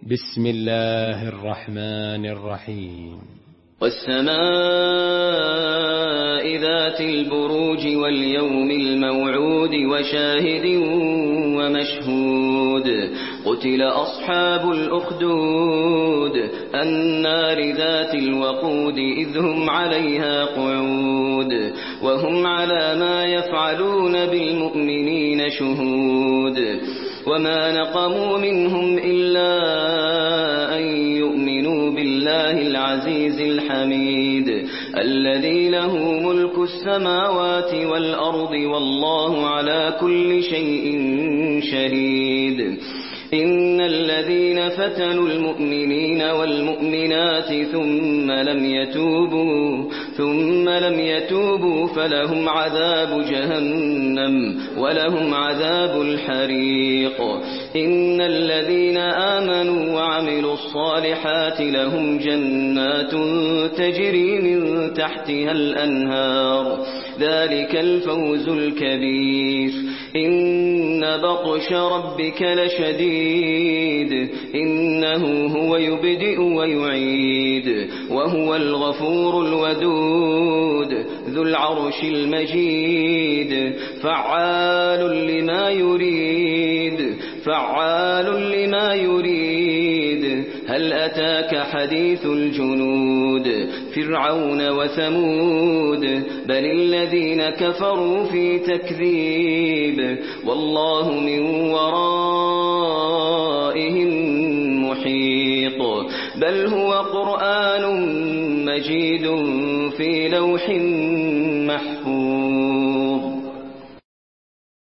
بسم الله الرحمن الرحيم. والسماء ذات البروج واليوم الموعود وشاهد ومشهود قتل أصحاب الأخدود النار ذات الوقود إذ هم عليها قعود وهم على ما يفعلون بالمؤمنين شهود وما نقموا منهم إلا أن يؤمنوا بالله العزيز الحميد الذي له ملك السماوات والأرض والله على كل شيء شهيد. إن الذين فتنوا المؤمنين والمؤمنات ثم لم يتوبوا فلهم عذاب جهنم ولهم عذاب الحريق. إن الذين آمنوا وعملوا الصالحات لهم جنات تجري من تحتها الأنهار ذلك الفوز الكبير. إن بطش ربك لشديد إنه هو يبدئ ويعيد وهو الغفور الودود ذو العرش المجيد فعال لما يريد. هل أتاك حديث الجنود فرعون وثمود بل الذين كفروا في تكذيب والله من ورائهم محيط. بل هو قرآن مجيد في لوح محفوظ.